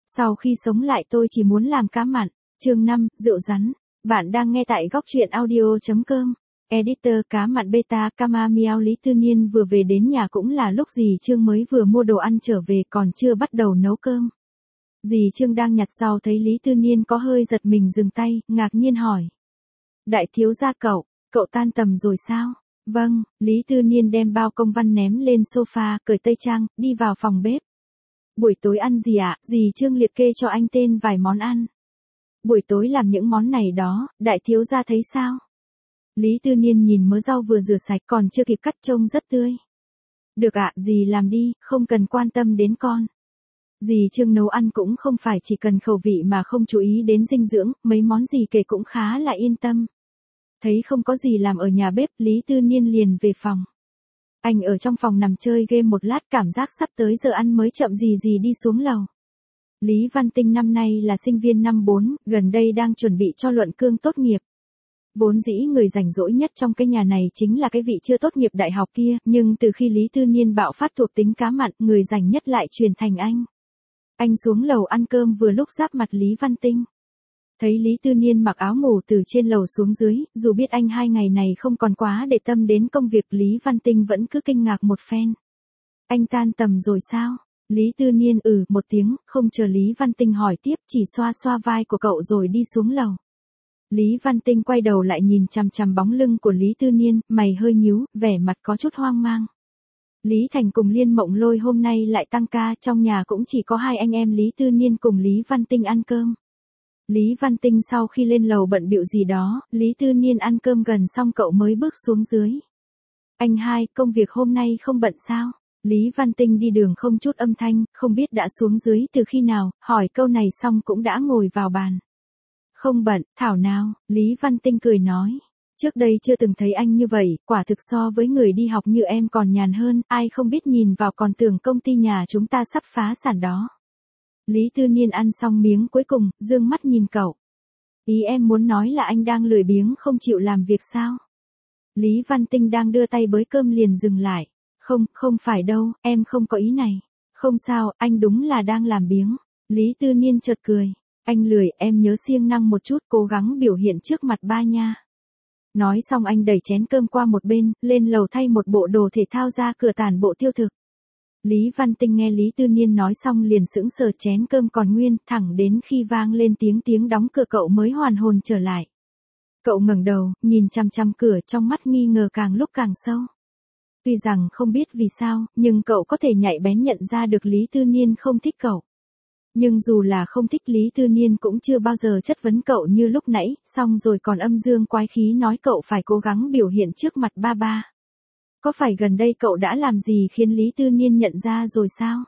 Sau khi sống lại tôi chỉ muốn làm cá mặn. Chương 5, rượu rắn. Bạn đang nghe tại góc truyện audio.com. Editor cá mặn beta Kama Miao. Lý Tư Niên vừa về đến nhà cũng là lúc dì Trương mới vừa mua đồ ăn trở về, còn chưa bắt đầu nấu cơm. Dì Trương đang nhặt rau thấy Lý Tư Niên có hơi giật mình dừng tay, ngạc nhiên hỏi. Đại thiếu gia cậu tan tầm rồi sao? Vâng, Lý Tư Niên đem bao công văn ném lên sofa, cởi tây trang, đi vào phòng bếp. Buổi tối ăn gì ạ? Dì Trương liệt kê cho anh tên vài món ăn. Buổi tối làm những món này đó, đại thiếu gia thấy sao? Lý Tư Niên nhìn mớ rau vừa rửa sạch còn chưa kịp cắt trông rất tươi. Được ạ, dì làm đi, không cần quan tâm đến con. Dì Trương nấu ăn cũng không phải chỉ cần khẩu vị mà không chú ý đến dinh dưỡng, mấy món dì kể cũng khá là yên tâm. Thấy không có gì làm ở nhà bếp, Lý Tư Niên liền về phòng. Anh ở trong phòng nằm chơi game một lát, cảm giác sắp tới giờ ăn mới chậm gì đi xuống lầu. Lý Văn Tinh năm nay là sinh viên năm 4, gần đây đang chuẩn bị cho luận cương tốt nghiệp. Vốn dĩ người rảnh rỗi nhất trong cái nhà này chính là cái vị chưa tốt nghiệp đại học kia, nhưng từ khi Lý Tư Niên bạo phát thuộc tính cá mặn, người rảnh nhất lại chuyển thành anh. Anh xuống lầu ăn cơm vừa lúc giáp mặt Lý Văn Tinh. Thấy Lý Tư Niên mặc áo ngủ từ trên lầu xuống dưới, dù biết anh 2 ngày này không còn quá để tâm đến công việc, Lý Văn Tinh vẫn cứ kinh ngạc một phen. Anh tan tầm rồi sao? Lý Tư Niên một tiếng, không chờ Lý Văn Tinh hỏi tiếp, chỉ xoa xoa vai của cậu rồi đi xuống lầu. Lý Văn Tinh quay đầu lại nhìn chằm chằm bóng lưng của Lý Tư Niên, mày hơi nhíu, vẻ mặt có chút hoang mang. Lý Thành cùng Liên Mộng Lôi hôm nay lại tăng ca, trong nhà cũng chỉ có hai anh em Lý Tư Niên cùng Lý Văn Tinh ăn cơm. Lý Văn Tinh sau khi lên lầu bận bịu gì đó, Lý Tư Niên ăn cơm gần xong cậu mới bước xuống dưới. Anh hai, công việc hôm nay không bận sao? Lý Văn Tinh đi đường không chút âm thanh, không biết đã xuống dưới từ khi nào, hỏi câu này xong cũng đã ngồi vào bàn. Không bận, thảo nào, Lý Văn Tinh cười nói. Trước đây chưa từng thấy anh như vậy, quả thực so với người đi học như em còn nhàn hơn, ai không biết nhìn vào còn tưởng công ty nhà chúng ta sắp phá sản đó. Lý Tư Niên ăn xong miếng cuối cùng, dương mắt nhìn cậu. Ý em muốn nói là anh đang lười biếng không chịu làm việc sao? Lý Văn Tinh đang đưa tay bới cơm liền dừng lại. Không phải đâu, em không có ý này. Không sao, anh đúng là đang làm biếng. Lý Tư Niên chợt cười. Anh lười, em nhớ siêng năng một chút, cố gắng biểu hiện trước mặt ba nha. Nói xong anh đẩy chén cơm qua một bên, lên lầu thay một bộ đồ thể thao ra cửa tản bộ tiêu thực. Lý Văn Tinh nghe Lý Tư Niên nói xong liền sững sờ, chén cơm còn nguyên, thẳng đến khi vang lên tiếng đóng cửa cậu mới hoàn hồn trở lại. Cậu ngẩng đầu, nhìn chằm chằm cửa, trong mắt nghi ngờ càng lúc càng sâu. Tuy rằng không biết vì sao, nhưng cậu có thể nhạy bén nhận ra được Lý Tư Niên không thích cậu. Nhưng dù là không thích, Lý Tư Niên cũng chưa bao giờ chất vấn cậu như lúc nãy, xong rồi còn âm dương quái khí nói cậu phải cố gắng biểu hiện trước mặt ba. Có phải gần đây cậu đã làm gì khiến Lý Tư Niên nhận ra rồi sao?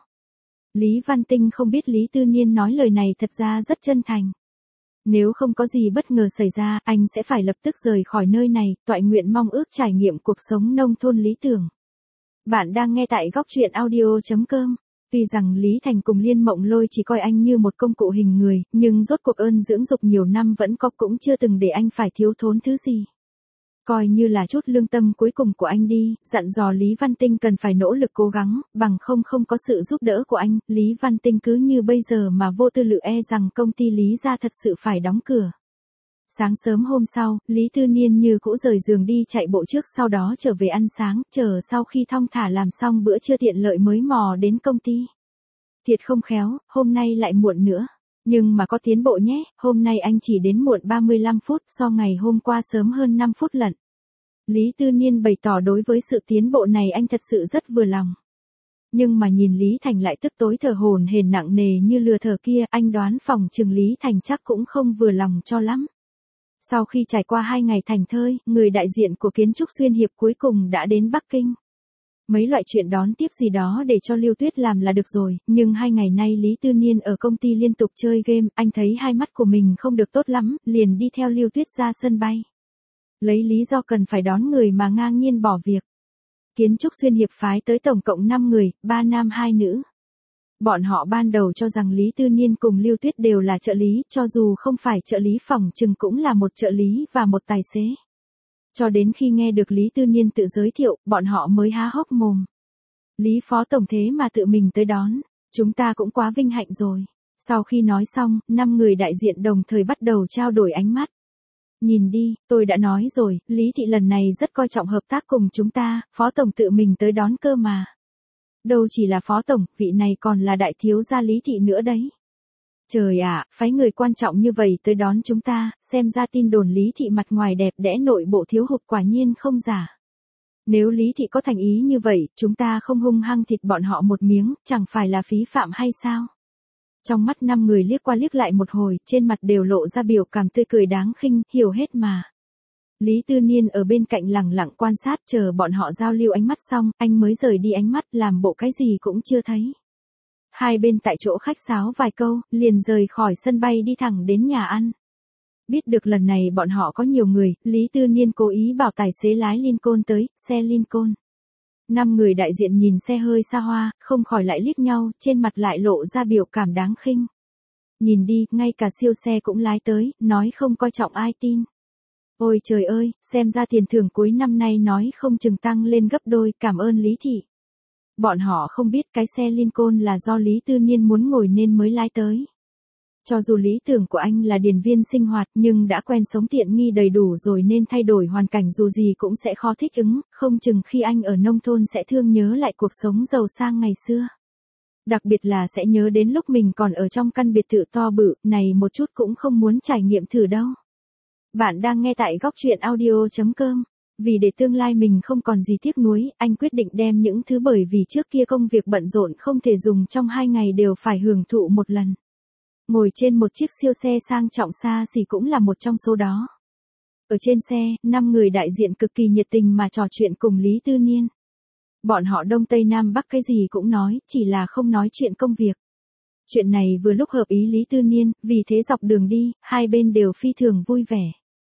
Lý Văn Tinh không biết Lý Tư Niên nói lời này thật ra rất chân thành. Nếu không có gì bất ngờ xảy ra, anh sẽ phải lập tức rời khỏi nơi này, toại nguyện mong ước trải nghiệm cuộc sống nông thôn lý tưởng. Bạn đang nghe tại góc truyện audio.com. Tuy rằng Lý Thành cùng Liên Mộng Lôi chỉ coi anh như một công cụ hình người, nhưng rốt cuộc ơn dưỡng dục nhiều năm vẫn có, cũng chưa từng để anh phải thiếu thốn thứ gì. Coi như là chút lương tâm cuối cùng của anh đi, dặn dò Lý Văn Tinh cần phải nỗ lực cố gắng, bằng không có sự giúp đỡ của anh, Lý Văn Tinh cứ như bây giờ mà vô tư lự rằng công ty Lý gia thật sự phải đóng cửa. Sáng sớm hôm sau, Lý Tư Niên như cũ rời giường đi chạy bộ trước, sau đó trở về ăn sáng, chờ sau khi thong thả làm xong bữa trưa tiện lợi mới mò đến công ty. Thiệt không khéo, hôm nay lại muộn nữa. Nhưng mà có tiến bộ nhé, hôm nay anh chỉ đến muộn 35 phút, so ngày hôm qua sớm hơn 5 phút lận. Lý Tư Niên bày tỏ đối với sự tiến bộ này anh thật sự rất vừa lòng. Nhưng mà nhìn Lý Thành lại tức tối thở hổn hển nặng nề như lừa thở kia, anh đoán phòng chừng Lý Thành chắc cũng không vừa lòng cho lắm. Sau khi trải qua 2 ngày thành thơi, người đại diện của Kiến trúc Xuyên Hiệp cuối cùng đã đến Bắc Kinh. Mấy loại chuyện đón tiếp gì đó để cho Lưu Tuyết làm là được rồi, nhưng 2 ngày nay Lý Tư Niên ở công ty liên tục chơi game, anh thấy hai mắt của mình không được tốt lắm, liền đi theo Lưu Tuyết ra sân bay. Lấy lý do cần phải đón người mà ngang nhiên bỏ việc. Kiến trúc Xuyên Hiệp phái tới tổng cộng 5 người, 3 nam 2 nữ. Bọn họ ban đầu cho rằng Lý Tư Niên cùng Lưu Tuyết đều là trợ lý, cho dù không phải trợ lý phỏng chừng cũng là một trợ lý và một tài xế. Cho đến khi nghe được Lý Tư Niên tự giới thiệu, bọn họ mới há hốc mồm. Lý phó tổng thế mà tự mình tới đón, chúng ta cũng quá vinh hạnh rồi. Sau khi nói xong, 5 người đại diện đồng thời bắt đầu trao đổi ánh mắt. Nhìn đi, tôi đã nói rồi, Lý Thị lần này rất coi trọng hợp tác cùng chúng ta, Phó Tổng tự mình tới đón cơ mà. Đâu chỉ là Phó Tổng, vị này còn là đại thiếu gia Lý Thị nữa đấy. Trời ạ, phái người quan trọng như vậy tới đón chúng ta, xem ra tin đồn Lý Thị mặt ngoài đẹp đẽ nội bộ thiếu hụt quả nhiên không giả. Nếu Lý Thị có thành ý như vậy, chúng ta không hung hăng thịt bọn họ một miếng, chẳng phải là phí phạm hay sao? Trong mắt 5 người liếc qua liếc lại một hồi, trên mặt đều lộ ra biểu cảm tươi cười đáng khinh, hiểu hết mà. Lý Tư Niên ở bên cạnh lẳng lặng quan sát chờ bọn họ giao lưu ánh mắt xong, anh mới rời đi ánh mắt làm bộ cái gì cũng chưa thấy. Hai bên tại chỗ khách sáo vài câu, liền rời khỏi sân bay đi thẳng đến nhà ăn. Biết được lần này bọn họ có nhiều người, Lý Tư Niên cố ý bảo tài xế lái Lincoln tới, xe Lincoln. 5 người đại diện nhìn xe hơi xa hoa, không khỏi lại liếc nhau, trên mặt lại lộ ra biểu cảm đáng khinh. Nhìn đi, ngay cả siêu xe cũng lái tới, nói không coi trọng ai tin. Ôi trời ơi, xem ra tiền thưởng cuối năm nay nói không chừng tăng lên gấp đôi, cảm ơn Lý Thị. Bọn họ không biết cái xe Lincoln là do Lý Tư Niên muốn ngồi nên mới lái tới. Cho dù lý tưởng của anh là điền viên sinh hoạt nhưng đã quen sống tiện nghi đầy đủ rồi nên thay đổi hoàn cảnh dù gì cũng sẽ khó thích ứng, không chừng khi anh ở nông thôn sẽ thương nhớ lại cuộc sống giàu sang ngày xưa. Đặc biệt là sẽ nhớ đến lúc mình còn ở trong căn biệt thự to bự, này một chút cũng không muốn trải nghiệm thử đâu. Bạn đang nghe tại góc truyện audio.com. Vì để tương lai mình không còn gì tiếc nuối, anh quyết định đem những thứ bởi vì trước kia công việc bận rộn không thể dùng trong 2 ngày đều phải hưởng thụ một lần. Ngồi trên một chiếc siêu xe sang trọng xa xỉ cũng là một trong số đó. Ở trên xe, 5 người đại diện cực kỳ nhiệt tình mà trò chuyện cùng Lý Tư Niên. Bọn họ Đông Tây Nam Bắc cái gì cũng nói, chỉ là không nói chuyện công việc. Chuyện này vừa lúc hợp ý Lý Tư Niên, vì thế dọc đường đi, hai bên đều phi thường vui vẻ.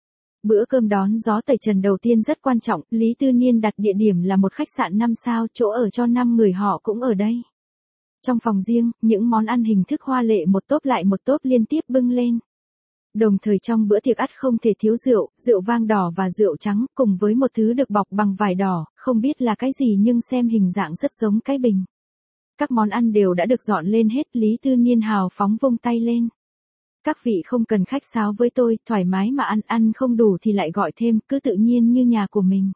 Bữa cơm đón gió tẩy trần đầu tiên rất quan trọng, Lý Tư Niên đặt địa điểm là một khách sạn 5 sao, chỗ ở cho 5 người họ cũng ở đây. Trong phòng riêng, những món ăn hình thức hoa lệ một tốp lại một tốp liên tiếp bưng lên. Đồng thời trong bữa tiệc ắt không thể thiếu rượu, rượu vang đỏ và rượu trắng, cùng với một thứ được bọc bằng vải đỏ, không biết là cái gì nhưng xem hình dạng rất giống cái bình. Các món ăn đều đã được dọn lên hết, Lý Tư Niên hào phóng vung tay lên. Các vị không cần khách sáo với tôi, thoải mái mà ăn không đủ thì lại gọi thêm, cứ tự nhiên như nhà của mình.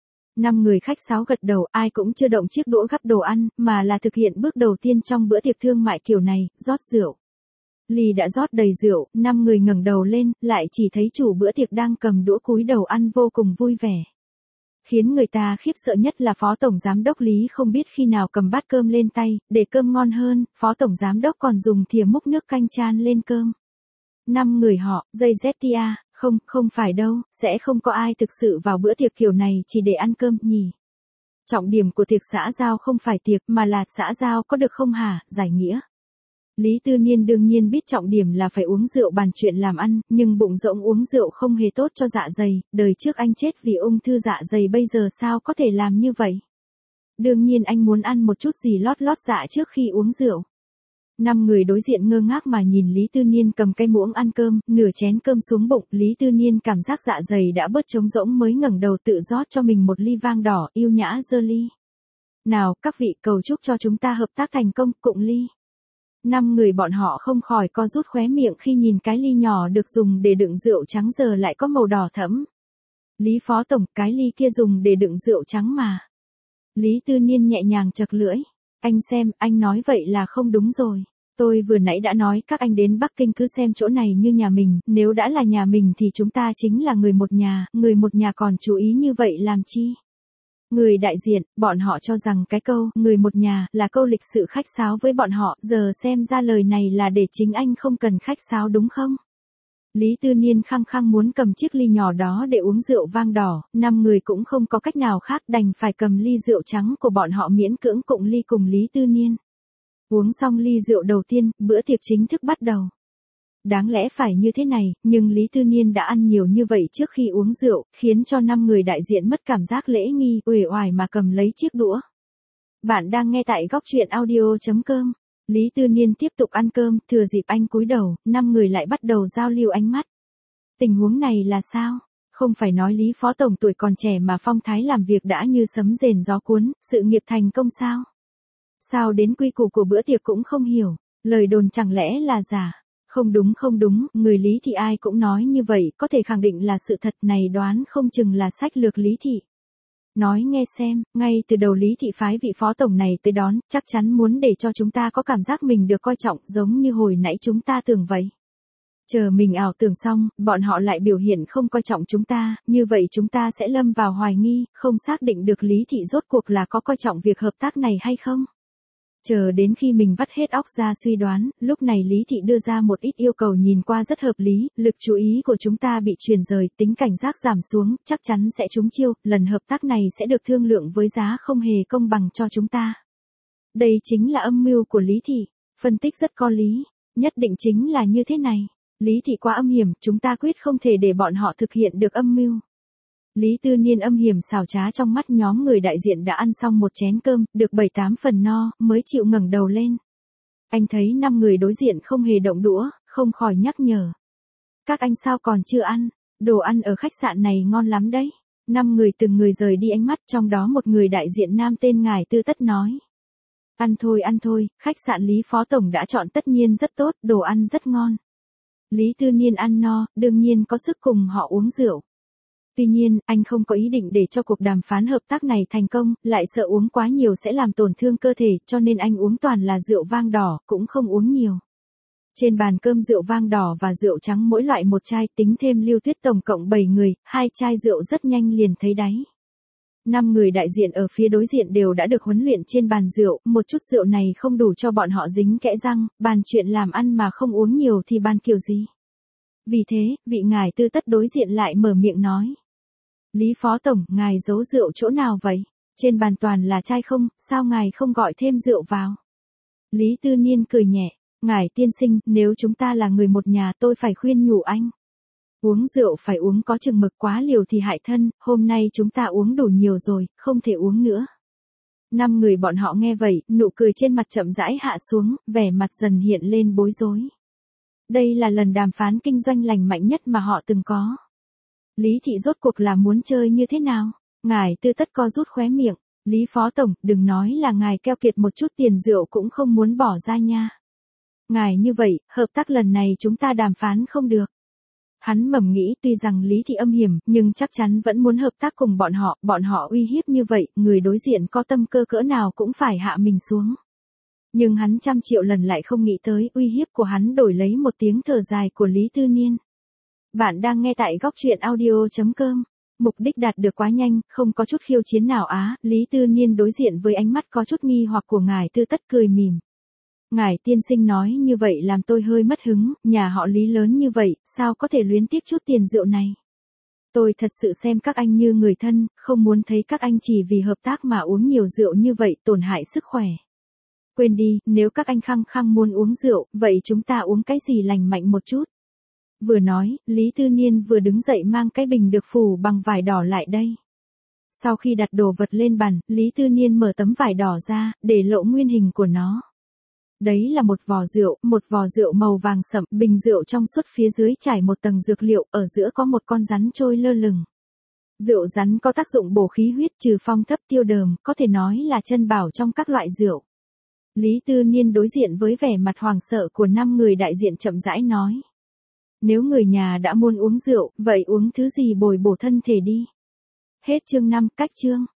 5 người khách sáo gật đầu, ai cũng chưa động chiếc đũa gắp đồ ăn, mà là thực hiện bước đầu tiên trong bữa tiệc thương mại kiểu này, rót rượu. Ly đã rót đầy rượu, 5 người ngẩng đầu lên, lại chỉ thấy chủ bữa tiệc đang cầm đũa cúi đầu ăn vô cùng vui vẻ. Khiến người ta khiếp sợ nhất là Phó Tổng Giám đốc Lý không biết khi nào cầm bát cơm lên tay, để cơm ngon hơn, Phó Tổng Giám đốc còn dùng thìa múc nước canh chan lên cơm. 5 người họ, dây Zetia, không phải đâu, sẽ không có ai thực sự vào bữa tiệc kiểu này chỉ để ăn cơm nhỉ. Trọng điểm của tiệc xã giao không phải tiệc mà là xã giao có được không hả, giải nghĩa. Lý Tư Niên đương nhiên biết trọng điểm là phải uống rượu bàn chuyện làm ăn, nhưng bụng rỗng uống rượu không hề tốt cho dạ dày, đời trước anh chết vì ung thư dạ dày bây giờ sao có thể làm như vậy. Đương nhiên anh muốn ăn một chút gì lót dạ trước khi uống rượu. 5 người đối diện ngơ ngác mà nhìn Lý Tư Niên cầm cái muỗng ăn cơm, nửa chén cơm xuống bụng, Lý Tư Niên cảm giác dạ dày đã bớt trống rỗng mới ngẩng đầu tự rót cho mình một ly vang đỏ, yêu nhã giơ ly. Nào, các vị cầu chúc cho chúng ta hợp tác thành công, cụng ly. 5 người bọn họ không khỏi co rút khóe miệng khi nhìn cái ly nhỏ được dùng để đựng rượu trắng giờ lại có màu đỏ thẫm. Lý Phó Tổng, cái ly kia dùng để đựng rượu trắng mà. Lý Tư Niên nhẹ nhàng chật lưỡi. Anh xem, anh nói vậy là không đúng rồi. Tôi vừa nãy đã nói các anh đến Bắc Kinh cứ xem chỗ này như nhà mình, nếu đã là nhà mình thì chúng ta chính là người một nhà còn chú ý như vậy làm chi? Người đại diện, bọn họ cho rằng cái câu, người một nhà, là câu lịch sự khách sáo với bọn họ, giờ xem ra lời này là để chính anh không cần khách sáo đúng không? Lý Tư Niên khăng khăng muốn cầm chiếc ly nhỏ đó để uống rượu vang đỏ, 5 người cũng không có cách nào khác đành phải cầm ly rượu trắng của bọn họ miễn cưỡng cụng ly cùng Lý Tư Niên. Uống xong ly rượu đầu tiên, bữa tiệc chính thức bắt đầu. Đáng lẽ phải như thế này, nhưng Lý Tư Niên đã ăn nhiều như vậy trước khi uống rượu, khiến cho 5 người đại diện mất cảm giác lễ nghi, uể oải mà cầm lấy chiếc đũa. Bạn đang nghe tại góc truyện audio.com. Lý Tư Niên tiếp tục ăn cơm, thừa dịp anh cúi đầu, 5 người lại bắt đầu giao lưu ánh mắt. Tình huống này là sao? Không phải nói Lý Phó Tổng tuổi còn trẻ mà phong thái làm việc đã như sấm rền gió cuốn, sự nghiệp thành công sao? Sao đến quy củ của bữa tiệc cũng không hiểu? Lời đồn chẳng lẽ là giả? Không đúng, người Lý Thị ai cũng nói như vậy, có thể khẳng định là sự thật này, đoán không chừng là sách lược Lý Thị. Nói nghe xem, ngay từ đầu Lý Thị phái vị phó tổng này tới đón, chắc chắn muốn để cho chúng ta có cảm giác mình được coi trọng, giống như hồi nãy chúng ta tưởng vậy. Chờ mình ảo tưởng xong, bọn họ lại biểu hiện không coi trọng chúng ta, như vậy chúng ta sẽ lâm vào hoài nghi, không xác định được Lý Thị rốt cuộc là có coi trọng việc hợp tác này hay không. Chờ đến khi mình vắt hết óc ra suy đoán, lúc này Lý Thị đưa ra một ít yêu cầu nhìn qua rất hợp lý, lực chú ý của chúng ta bị chuyển rời, tính cảnh giác giảm xuống, chắc chắn sẽ trúng chiêu, lần hợp tác này sẽ được thương lượng với giá không hề công bằng cho chúng ta. Đây chính là âm mưu của Lý Thị, phân tích rất có lý, nhất định chính là như thế này. Lý Thị quá âm hiểm, chúng ta quyết không thể để bọn họ thực hiện được âm mưu. Lý Tư Niên âm hiểm xảo trá trong mắt nhóm người đại diện đã ăn xong một chén cơm, được 7-8 phần no, mới chịu ngẩng đầu lên. Anh thấy 5 người đối diện không hề động đũa, không khỏi nhắc nhở. Các anh sao còn chưa ăn? Đồ ăn ở khách sạn này ngon lắm đấy. 5 người từng người rời đi ánh mắt, trong đó một người đại diện nam tên ngài Tư Tất nói. Ăn thôi, khách sạn Lý Phó Tổng đã chọn tất nhiên rất tốt, đồ ăn rất ngon. Lý Tư Niên ăn no, đương nhiên có sức cùng họ uống rượu. Tuy nhiên, anh không có ý định để cho cuộc đàm phán hợp tác này thành công, lại sợ uống quá nhiều sẽ làm tổn thương cơ thể, cho nên anh uống toàn là rượu vang đỏ, cũng không uống nhiều. Trên bàn cơm rượu vang đỏ và rượu trắng mỗi loại một chai, tính thêm Lưu Tuyết tổng cộng 7 người, 2 chai rượu rất nhanh liền thấy đáy. 5 người đại diện ở phía đối diện đều đã được huấn luyện trên bàn rượu, một chút rượu này không đủ cho bọn họ dính kẽ răng, bàn chuyện làm ăn mà không uống nhiều thì bàn kiểu gì. Vì thế, vị ngài Tư Tất đối diện lại mở miệng nói. Lý Phó Tổng, ngài giấu rượu chỗ nào vậy? Trên bàn toàn là chai không, sao ngài không gọi thêm rượu vào? Lý Tư Niên cười nhẹ, ngài tiên sinh, nếu chúng ta là người một nhà tôi phải khuyên nhủ anh. Uống rượu phải uống có chừng mực, quá liều thì hại thân, hôm nay chúng ta uống đủ nhiều rồi, không thể uống nữa. 5 người bọn họ nghe vậy, nụ cười trên mặt chậm rãi hạ xuống, vẻ mặt dần hiện lên bối rối. Đây là lần đàm phán kinh doanh lành mạnh nhất mà họ từng có. Lý Thị rốt cuộc là muốn chơi như thế nào? Ngài Tư Tất co rút khóe miệng. Lý Phó Tổng, đừng nói là ngài keo kiệt một chút tiền rượu cũng không muốn bỏ ra nha. Ngài như vậy, hợp tác lần này chúng ta đàm phán không được. Hắn mầm nghĩ tuy rằng Lý Thị âm hiểm, nhưng chắc chắn vẫn muốn hợp tác cùng bọn họ uy hiếp như vậy, người đối diện có tâm cơ cỡ nào cũng phải hạ mình xuống. Nhưng hắn trăm triệu lần lại không nghĩ tới uy hiếp của hắn đổi lấy một tiếng thở dài của Lý Tư Niên. Bạn đang nghe tại góc truyện audio.com. Mục đích đạt được quá nhanh, không có chút khiêu chiến nào á, Lý Tư Niên đối diện với ánh mắt có chút nghi hoặc của ngài Tư Tất cười mỉm. Ngài tiên sinh nói như vậy làm tôi hơi mất hứng, nhà họ Lý lớn như vậy, sao có thể luyến tiếc chút tiền rượu này. Tôi thật sự xem các anh như người thân, không muốn thấy các anh chỉ vì hợp tác mà uống nhiều rượu như vậy tổn hại sức khỏe. Quên đi, nếu các anh khăng khăng muốn uống rượu, vậy chúng ta uống cái gì lành mạnh một chút. Vừa nói, Lý Tư Niên vừa đứng dậy mang cái bình được phủ bằng vải đỏ lại đây. Sau khi đặt đồ vật lên bàn, Lý Tư Niên mở tấm vải đỏ ra, để lộ nguyên hình của nó. Đấy là một vò rượu màu vàng sậm, bình rượu trong suốt phía dưới trải một tầng dược liệu, ở giữa có một con rắn trôi lơ lửng. Rượu rắn có tác dụng bổ khí huyết, trừ phong thấp tiêu đờm, có thể nói là chân bảo trong các loại rượu. Lý Tư Niên đối diện với vẻ mặt hoảng sợ của 5 người đại diện chậm rãi nói. Nếu người nhà đã muốn uống rượu, vậy uống thứ gì bồi bổ thân thể đi. Hết chương 5, cách chương.